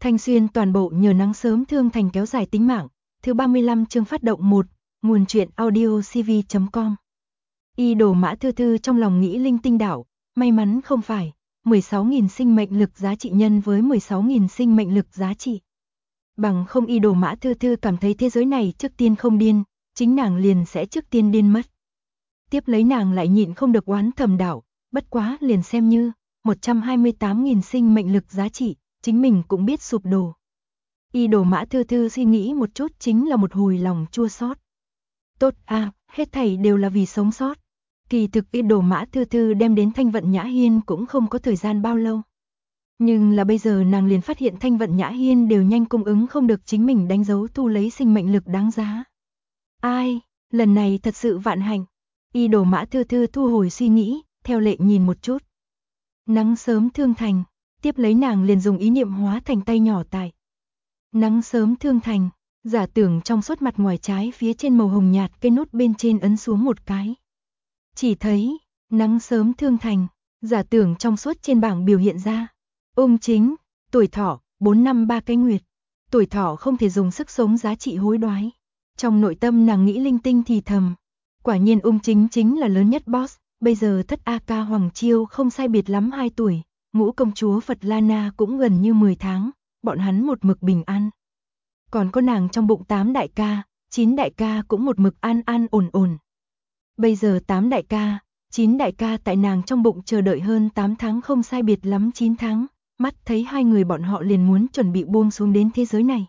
Thanh Xuyên toàn bộ nhờ nắng sớm thương thành kéo dài tính mạng. Thứ 35 chương phát động 1, nguồn truyện audio cv.com. Y Đồ Mã Thư Thư trong lòng nghĩ linh tinh đảo, may mắn không phải 16.000 sinh mệnh lực giá trị nhân với 16.000 sinh mệnh lực giá trị. Bằng không Y Đồ Mã Thư Thư cảm thấy thế giới này trước tiên không điên, chính nàng liền sẽ trước tiên điên mất. Tiếp lấy nàng lại nhịn không được oán thầm đảo, bất quá liền xem như 128.000 sinh mệnh lực giá trị, chính mình cũng biết sụp đổ. Y Đồ Mã Thư Thư suy nghĩ một chút chính là một hồi lòng chua xót. Tốt à, hết thảy đều là vì sống sót. Kỳ thực Y Đồ Mã Thư Thư đem đến Thanh Vận Nhã Hiên cũng không có thời gian bao lâu. Nhưng là bây giờ nàng liền phát hiện Thanh Vận Nhã Hiên đều nhanh cung ứng không được chính mình đánh dấu thu lấy sinh mệnh lực đáng giá. Ai, lần này thật sự vạn hạnh. Y Đồ Mã Thư Thư thu hồi suy nghĩ, theo lệ nhìn một chút. Nắng sớm thương thành, tiếp lấy nàng liền dùng ý niệm hóa thành tay nhỏ tại. Nắng sớm thương thành, giả tưởng trong suốt mặt ngoài trái phía trên màu hồng nhạt cây nút bên trên ấn xuống một cái. Chỉ thấy, nắng sớm thương thành, giả tưởng trong suốt trên bảng biểu hiện ra. Ung chính, tuổi thọ, 4 năm 3 cái nguyệt. Tuổi thọ không thể dùng sức sống giá trị hối đoái. Trong nội tâm nàng nghĩ linh tinh thì thầm. Quả nhiên Ung chính chính là lớn nhất boss, bây giờ thất A ca Hoàng Chiêu không sai biệt lắm 2 tuổi, ngũ công chúa Phật Lana cũng gần như 10 tháng, bọn hắn một mực bình an. Còn có nàng trong bụng 8 đại ca, 9 đại ca cũng một mực an an ổn ổn. Bây giờ 8 đại ca, 9 đại ca tại nàng trong bụng chờ đợi hơn 8 tháng không sai biệt lắm 9 tháng, mắt thấy hai người bọn họ liền muốn chuẩn bị buông xuống đến thế giới này.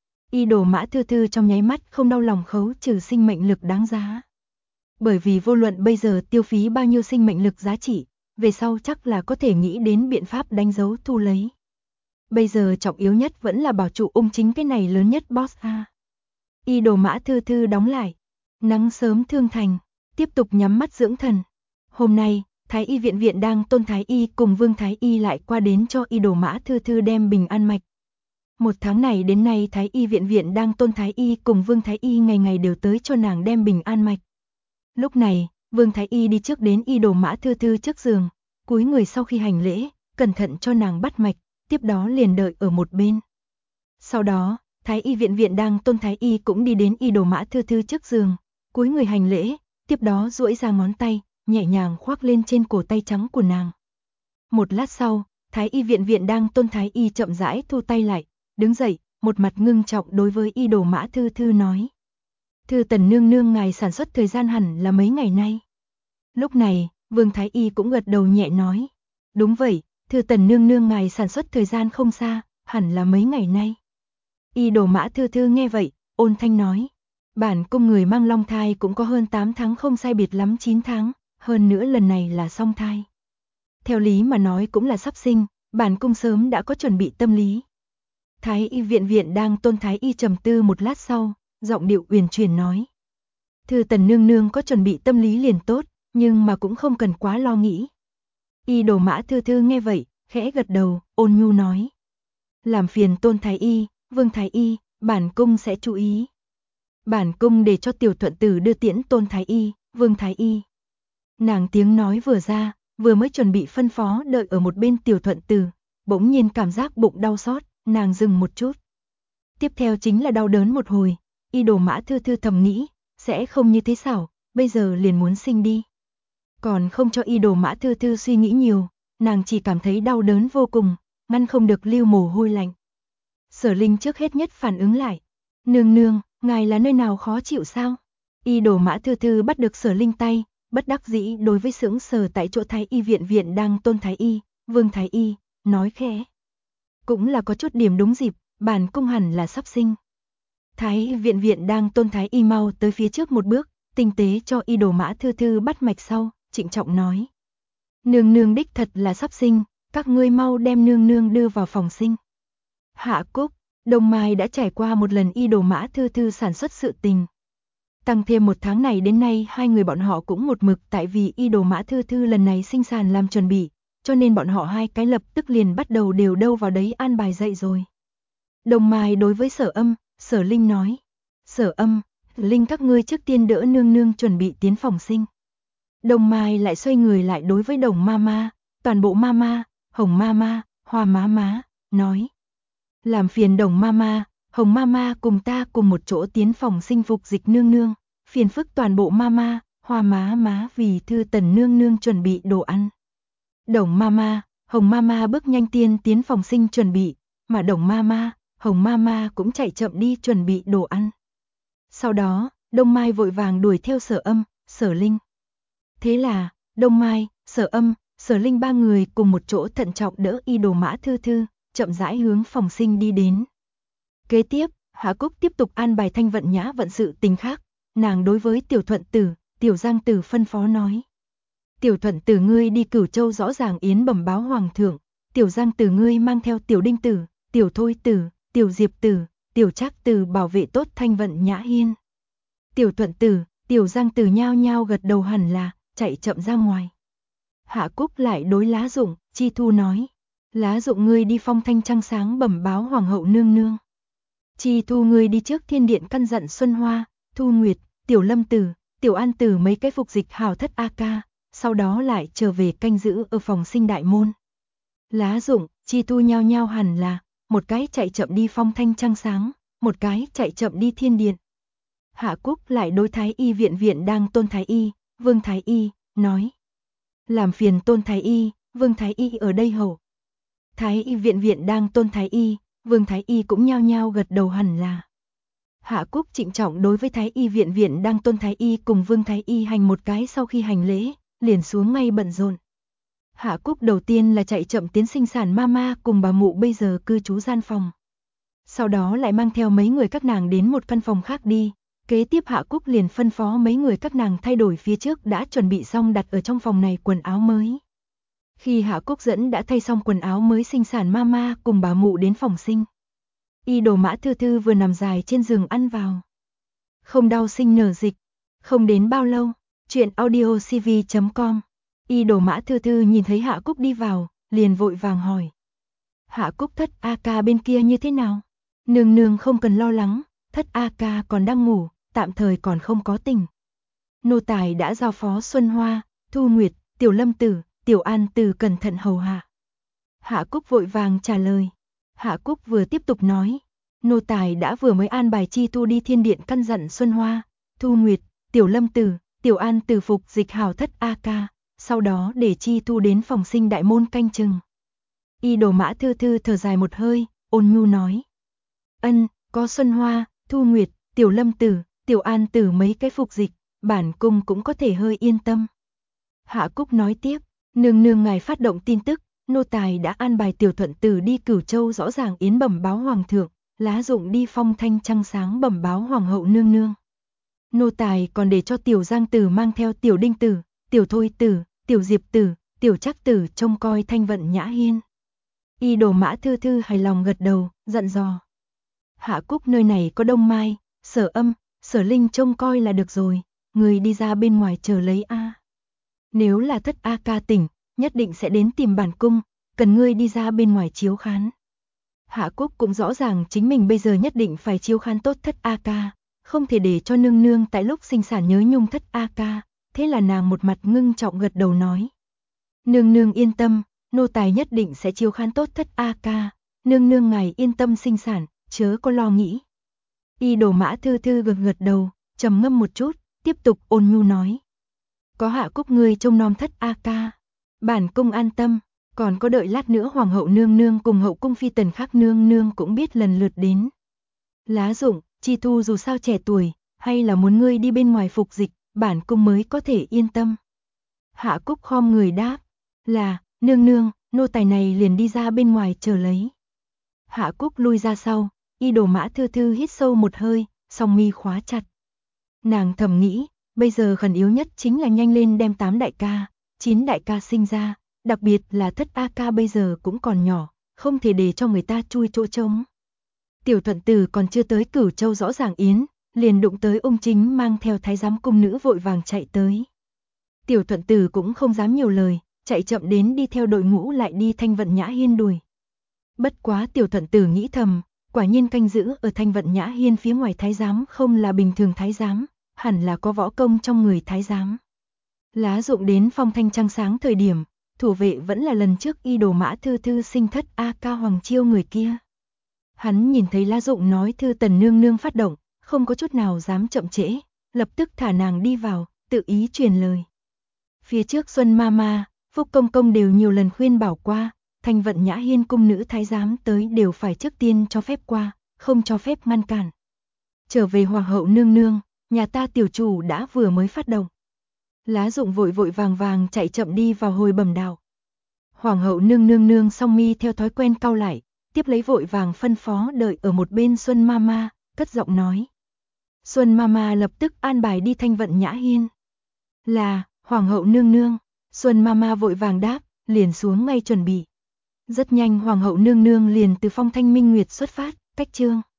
Y Đồ Mã Thư Thư trong nháy mắt không đau lòng khấu trừ sinh mệnh lực đáng giá. Bởi vì vô luận bây giờ tiêu phí bao nhiêu sinh mệnh lực giá trị, về sau chắc là có thể nghĩ đến biện pháp đánh dấu thu lấy. Bây giờ trọng yếu nhất vẫn là bảo trụ Ung chính cái này lớn nhất boss a. Y Đồ Mã Thư Thư đóng lại, nắng sớm thương thành, tiếp tục nhắm mắt dưỡng thần. Hôm nay, Thái Y viện viện đang Tôn Thái Y cùng Vương Thái Y lại qua đến cho Y Đồ Mã Thư Thư đem bình an mạch. Một tháng này đến nay Thái Y viện viện đang Tôn Thái Y cùng Vương Thái Y ngày ngày đều tới cho nàng đem bình an mạch. Lúc này, Vương Thái Y đi trước đến Y Đồ Mã Thư Thư trước giường, cúi người sau khi hành lễ, cẩn thận cho nàng bắt mạch, tiếp đó liền đợi ở một bên. Sau đó, Thái Y viện viện đang Tôn Thái Y cũng đi đến Y Đồ Mã Thư Thư trước giường, cúi người hành lễ, tiếp đó duỗi ra ngón tay, nhẹ nhàng khoác lên trên cổ tay trắng của nàng. Một lát sau, Thái Y viện viện đang Tôn Thái Y chậm rãi thu tay lại, đứng dậy, một mặt ngưng trọng đối với Y Đồ Mã Thư Thư nói. Thư tần nương nương ngài sản xuất thời gian hẳn là mấy ngày nay. Lúc này, Vương Thái Y cũng gật đầu nhẹ nói. Đúng vậy, thư tần nương nương ngài sản xuất thời gian không xa, hẳn là mấy ngày nay. Y Đồ Mã Thư Thư nghe vậy, ôn thanh nói. Bản cung người mang long thai cũng có hơn 8 tháng không sai biệt lắm 9 tháng, hơn nữa lần này là song thai. Theo lý mà nói cũng là sắp sinh, bản cung sớm đã có chuẩn bị tâm lý. Thái Y viện viện đang Tôn Thái Y trầm tư một lát sau, giọng điệu uyển chuyển nói. Thư tần nương nương có chuẩn bị tâm lý liền tốt, nhưng mà cũng không cần quá lo nghĩ. Y Đồ Mã Thư Thư nghe vậy, khẽ gật đầu, ôn nhu nói. Làm phiền Tôn Thái Y, Vương Thái Y, bản cung sẽ chú ý. Bản cung để cho tiểu thuận tử đưa tiễn Tôn Thái Y, Vương Thái Y. Nàng tiếng nói vừa ra, vừa mới chuẩn bị phân phó đợi ở một bên tiểu thuận tử, bỗng nhiên cảm giác bụng đau xót, nàng dừng một chút. Tiếp theo chính là đau đớn một hồi, Y Đồ Mã Thư Thư thầm nghĩ, sẽ không như thế xảo, bây giờ liền muốn sinh đi. Còn không cho Y Đồ Mã Thư Thư suy nghĩ nhiều, nàng chỉ cảm thấy đau đớn vô cùng, ngăn không được lưu mồ hôi lạnh. Sở Linh trước hết nhất phản ứng lại. Nương nương, ngài là nơi nào khó chịu sao? Y Đồ Mã Thư Thư bắt được Sở Linh tay, bất đắc dĩ đối với sững sờ tại chỗ Thái Y viện viện đang Tôn Thái Y, Vương Thái Y, nói khẽ. Cũng là có chút điểm đúng dịp, bản cung hẳn là sắp sinh. Thái Y viện viện đang Tôn Thái Y mau tới phía trước một bước, tinh tế cho Y Đồ Mã Thư Thư bắt mạch sau, trịnh trọng nói. Nương nương đích thật là sắp sinh, các ngươi mau đem nương nương đưa vào phòng sinh. Hạ Cúc, Đông Mai đã trải qua một lần Y Đồ Mã Thư Thư sản xuất sự tình. Tăng thêm một tháng này đến nay hai người bọn họ cũng một mực tại vì Y Đồ Mã Thư Thư lần này sinh sản làm chuẩn bị, cho nên bọn họ hai cái lập tức liền bắt đầu đều đâu vào đấy an bài dậy rồi. Đông Mai đối với Sở Âm, Sở Linh nói. Sở Âm, Linh các ngươi trước tiên đỡ nương nương chuẩn bị tiến phòng sinh. Đông Mai lại xoay người lại đối với Đồng Mama, toàn bộ Mama, Hồng Mama, Hoa Má Má, nói. Làm phiền Đồng Mama, Hồng Mama cùng ta cùng một chỗ tiến phòng sinh phục Dịch nương nương, phiền phức toàn bộ Mama, Hoa má vì Thư Tần nương nương chuẩn bị đồ ăn. Đồng Mama, Hồng Mama bước nhanh tiến phòng sinh chuẩn bị, mà Đồng Mama, Hồng Mama cũng chạy chậm đi chuẩn bị đồ ăn. Sau đó, Đông Mai vội vàng đuổi theo Sở Âm, Sở Linh. Thế là, Đông Mai, Sở Âm, Sở Linh ba người cùng một chỗ thận trọng đỡ Y Đồ Mã Thư Thư, chậm rãi hướng phòng sinh đi đến. Kế tiếp, Hạ Cúc tiếp tục an bài Thanh Vận Nhã vận sự tình khác, nàng đối với Tiểu Thuận Tử, Tiểu Giang Tử phân phó nói. Tiểu Thuận Tử ngươi đi Cửu Châu rõ ràng yến bẩm báo Hoàng thượng, Tiểu Giang Tử ngươi mang theo Tiểu Đinh Tử, Tiểu Thôi Tử, Tiểu Diệp Tử, Tiểu Trác Tử bảo vệ tốt Thanh Vận Nhã hiên. Tiểu Thuận Tử, Tiểu Giang Tử nhao nhao gật đầu hẳn là, chạy chậm ra ngoài. Hạ Cúc lại đối Lá Dụng, Chi Thu nói. Lá Dụng ngươi đi phong thanh trăng sáng bẩm báo Hoàng hậu nương nương. Chi Thu ngươi đi trước thiên điện căn dặn Xuân Hoa, Thu Nguyệt, Tiểu Lâm Tử, Tiểu An Tử mấy cái phục dịch hào thất A ca, sau đó lại trở về canh giữ ở phòng sinh đại môn. Lá Dụng, Chi Thu nhao nhao hẳn là, một cái chạy chậm đi phong thanh trăng sáng, một cái chạy chậm đi thiên điện. Hạ Cúc lại đối Thái Y viện đang Tôn Thái Y, Vương Thái Y, nói. Làm phiền Tôn Thái Y, Vương Thái Y ở đây hầu. Thái Y viện đang Tôn Thái Y, Vương Thái Y cũng nhao nhao gật đầu hẳn là. Hạ Cúc trịnh trọng đối với Thái Y viện đang Tôn Thái Y cùng Vương Thái Y hành một cái, sau khi hành lễ, liền xuống ngay bận rộn. Hạ Cúc đầu tiên là chạy chậm tiến sinh sản mama cùng bà mụ bây giờ cư trú gian phòng. Sau đó lại mang theo mấy người các nàng đến một căn phòng khác đi. Kế tiếp Hạ Cúc liền phân phó mấy người các nàng thay đổi phía trước đã chuẩn bị xong đặt ở trong phòng này quần áo mới. Khi Hạ Cúc dẫn đã thay xong quần áo mới sinh sản mama cùng bà mụ đến phòng sinh. Y Đồ Mã Thư Thư vừa nằm dài trên giường ăn vào. Không đau sinh nở dịch. Không đến bao lâu, chuyện audiocv.com. Y Đồ Mã Thư Thư nhìn thấy Hạ Cúc đi vào, liền vội vàng hỏi. Hạ Cúc thất A ca bên kia như thế nào? Nương nương không cần lo lắng, thất A ca còn đang ngủ, tạm thời còn không có tỉnh. Nô tài đã giao phó Xuân Hoa, Thu Nguyệt, Tiểu Lâm Tử, Tiểu An Tử cẩn thận hầu hạ. Hạ Cúc vội vàng trả lời. Hạ Cúc vừa tiếp tục nói. Nô tài đã vừa mới an bài Chi Thu đi thiên điện căn dặn Xuân Hoa, Thu Nguyệt, Tiểu Lâm Tử, Tiểu An Tử phục dịch hào thất A ca, sau đó để Chi Thu đến phòng sinh đại môn canh chừng. Y Đồ Mã Thư Thư thở dài một hơi, ôn nhu nói. Ân, có Xuân Hoa, Thu Nguyệt, Tiểu Lâm Tử, Tiểu An Tử mấy cái phục dịch, bản cung cũng có thể hơi yên tâm. Hạ Cúc nói tiếp, nương nương ngài phát động tin tức, nô tài đã an bài Tiểu Thuận Tử đi Cửu Châu rõ ràng yến bẩm báo Hoàng thượng, Lá Dụng đi phong thanh trăng sáng bẩm báo Hoàng hậu nương nương. Nô tài còn để cho Tiểu Giang Tử mang theo Tiểu Đinh Tử, Tiểu Thôi Tử, Tiểu Diệp Tử, Tiểu Trác Tử trông coi Thanh Vận Nhã hiên. Y Đồ Mã Thư Thư hài lòng gật đầu, dặn dò. Hạ Cúc nơi này có Đông Mai, Sở Âm, Sở Linh trông coi là được rồi, người đi ra bên ngoài chờ lấy A. Nếu là thất A ca tỉnh, nhất định sẽ đến tìm bản cung, cần ngươi đi ra bên ngoài chiếu khán. Hạ Cúc cũng rõ ràng chính mình bây giờ nhất định phải chiếu khán tốt thất A ca, không thể để cho nương nương tại lúc sinh sản nhớ nhung thất A ca, thế là nàng một mặt ngưng trọng gật đầu nói. Nương nương yên tâm, nô tài nhất định sẽ chiếu khán tốt thất A ca, nương nương ngài yên tâm sinh sản, chớ có lo nghĩ. Y Đồ Mã Thư Thư gật đầu, trầm ngâm một chút, tiếp tục ôn nhu nói. Có Hạ Cúc ngươi trông nom thất A ca, bản cung an tâm, còn có đợi lát nữa Hoàng hậu nương nương cùng hậu cung phi tần khác nương nương cũng biết lần lượt đến. Lá Dụng, Chi Thu dù sao trẻ tuổi, hay là muốn ngươi đi bên ngoài phục dịch, bản cung mới có thể yên tâm. Hạ Cúc khom người đáp, là, nương nương, nô tài này liền đi ra bên ngoài chờ lấy. Hạ Cúc lui ra sau, Y Đồ Mã Thư Thư hít sâu một hơi, song mi khóa chặt. Nàng thầm nghĩ, bây giờ khẩn yếu nhất chính là nhanh lên đem 8 đại ca, 9 đại ca sinh ra, đặc biệt là thất A ca bây giờ cũng còn nhỏ, không thể để cho người ta chui chỗ trống. Tiểu Thuận Tử còn chưa tới Cửu Châu rõ ràng yến, liền đụng tới Ung Chính mang theo thái giám cung nữ vội vàng chạy tới. Tiểu Thuận Tử cũng không dám nhiều lời, chạy chậm đến đi theo đội ngũ lại đi Thanh Vận Nhã hiên đuổi. Bất quá Tiểu Thuận Tử nghĩ thầm, quả nhiên canh giữ ở Thanh Vận Nhã hiên phía ngoài thái giám không là bình thường thái giám, hẳn là có võ công trong người thái giám. Lá Dụng đến phong thanh trăng sáng thời điểm, thủ vệ vẫn là lần trước Y Đồ Mã Thư Thư sinh thất A ca Hoàng Chiêu người kia. Hắn nhìn thấy lá dụng nói thư Tần nương nương phát động, không có chút nào dám chậm trễ, lập tức thả nàng đi vào, tự ý truyền lời. Phía trước Xuân Mama, Phúc Công Công đều nhiều lần khuyên bảo qua, Thanh Vận Nhã Hiên cung nữ thái giám tới đều phải trước tiên cho phép qua, không cho phép ngăn cản. Trở về Hoàng hậu nương nương, nhà ta tiểu chủ đã vừa mới phát động. Lá dụng vội vội vàng vàng chạy chậm đi vào hồi bẩm đạo. Hoàng hậu nương song mi theo thói quen cau lại, tiếp lấy vội vàng phân phó đợi ở một bên Xuân Mama, cất giọng nói. Xuân Mama lập tức an bài đi Thanh Vận Nhã Hiên. Là, Hoàng hậu nương nương, Xuân Mama vội vàng đáp, liền xuống ngay chuẩn bị. Rất nhanh Hoàng hậu nương nương liền từ Phong Thanh Minh Nguyệt xuất phát, cách chương.